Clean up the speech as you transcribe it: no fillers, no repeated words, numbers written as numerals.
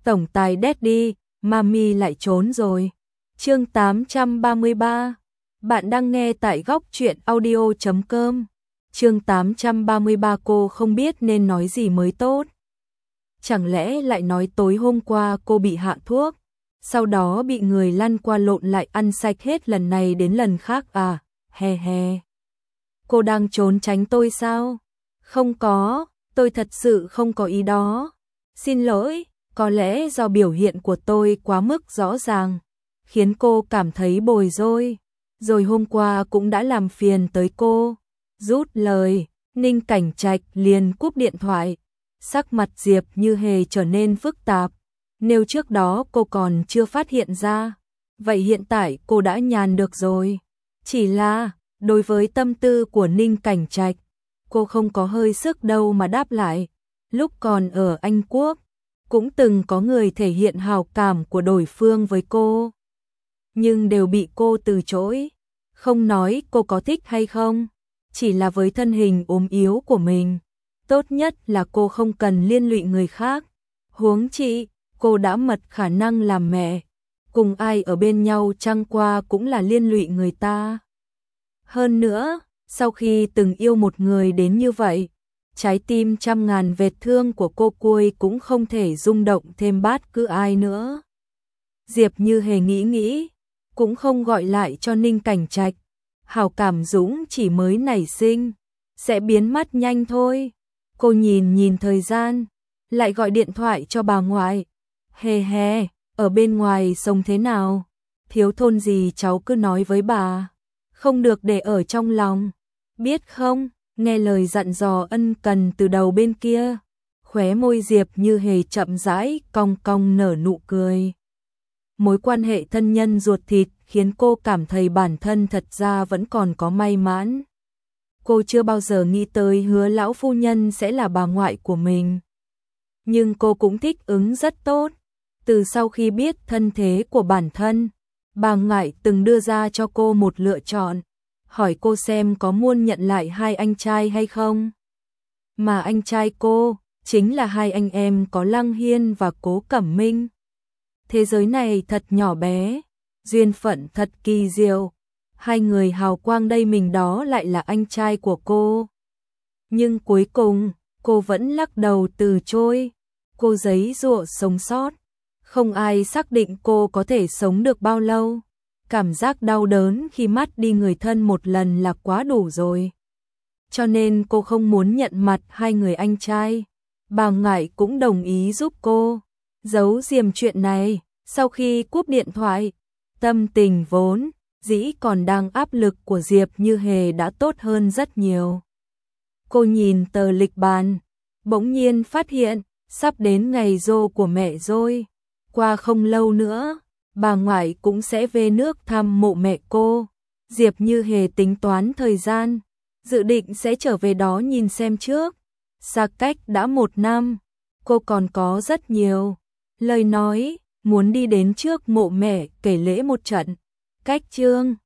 tổng tài Daddy, Mami lại trốn rồi. Chương 833. Bạn đang nghe tại góc truyện audio.com. Chương 833 cô không biết nên nói gì mới tốt. Chẳng lẽ lại nói tối hôm qua cô bị hạ thuốc, sau đó bị người lăn qua lộn lại ăn sạch hết lần này đến lần khác à? He he. Cô đang trốn tránh tôi sao? Không có, tôi thật sự không có ý đó. Xin lỗi, có lẽ do biểu hiện của tôi quá mức rõ ràng, khiến cô cảm thấy bối rối. Rồi hôm qua cũng đã làm phiền tới cô. Rút lời, Ninh Cảnh Trạch liền cúp điện thoại. Sắc mặt Diệp Như Hề trở nên phức tạp. Nếu trước đó cô còn chưa phát hiện ra, vậy hiện tại cô đã nhàn được rồi. Chỉ là, đối với tâm tư của Ninh Cảnh Trạch, cô không có hơi sức đâu mà đáp lại. Lúc còn ở Anh Quốc, cũng từng có người thể hiện hào cảm của đối phương với cô, nhưng đều bị cô từ chối. Không nói cô có thích hay không, chỉ là với thân hình ốm yếu của mình, tốt nhất là cô không cần liên lụy người khác. Huống chi, cô đã mật khả năng làm mẹ, cùng ai ở bên nhau chăng qua cũng là liên lụy người ta. Hơn nữa, sau khi từng yêu một người đến như vậy, trái tim trăm ngàn vết thương của cô Cui cũng không thể rung động thêm bát cứ ai nữa. Diệp Như Hề nghĩ, cũng không gọi lại cho Ninh Cảnh Trạch. Hào cảm Dũng chỉ mới nảy sinh, sẽ biến mất nhanh thôi. Cô nhìn thời gian, lại gọi điện thoại cho bà ngoại. He, ở bên ngoài sống thế nào? Thiếu thôn gì cháu cứ nói với bà, không được để ở trong lòng, biết không? Nghe lời dặn dò ân cần từ đầu bên kia, khóe môi Diệp Như Hề chậm rãi cong cong nở nụ cười. Mối quan hệ thân nhân ruột thịt khiến cô cảm thấy bản thân thật ra vẫn còn có may mắn. Cô chưa bao giờ nghĩ tới Hứa lão phu nhân sẽ là bà ngoại của mình. Nhưng cô cũng thích ứng rất tốt. Từ sau khi biết thân thế của bản thân, bà ngoại từng đưa ra cho cô một lựa chọn, hỏi cô xem có muốn nhận lại hai anh trai hay không. Mà anh trai cô chính là hai anh em có Lăng Hiên và Cố Cẩm Minh. Thế giới này thật nhỏ bé, duyên phận thật kỳ diệu. Hai người hào quang đây mình đó lại là anh trai của cô. Nhưng cuối cùng, cô vẫn lắc đầu từ chối. Cô giãy giụa sống sót. Không ai xác định cô có thể sống được bao lâu. Cảm giác đau đớn khi mất đi người thân một lần là quá đủ rồi. Cho nên cô không muốn nhận mặt hai người anh trai. Bà ngoại cũng đồng ý giúp cô giấu giếm chuyện này. Sau khi cúp điện thoại, tâm tình vốn dĩ còn đang áp lực của Diệp Như Hề đã tốt hơn rất nhiều. Cô nhìn tờ lịch bàn, bỗng nhiên phát hiện sắp đến ngày rỗ của mẹ rồi. Qua không lâu nữa, bà ngoại cũng sẽ về nước thăm mộ mẹ cô. Diệp Như Hề tính toán thời gian, dự định sẽ trở về đó nhìn xem trước. Xa cách đã 1 năm, cô còn có rất nhiều lời nói muốn đi đến trước mộ mẹ kể lễ một trận. Cách chương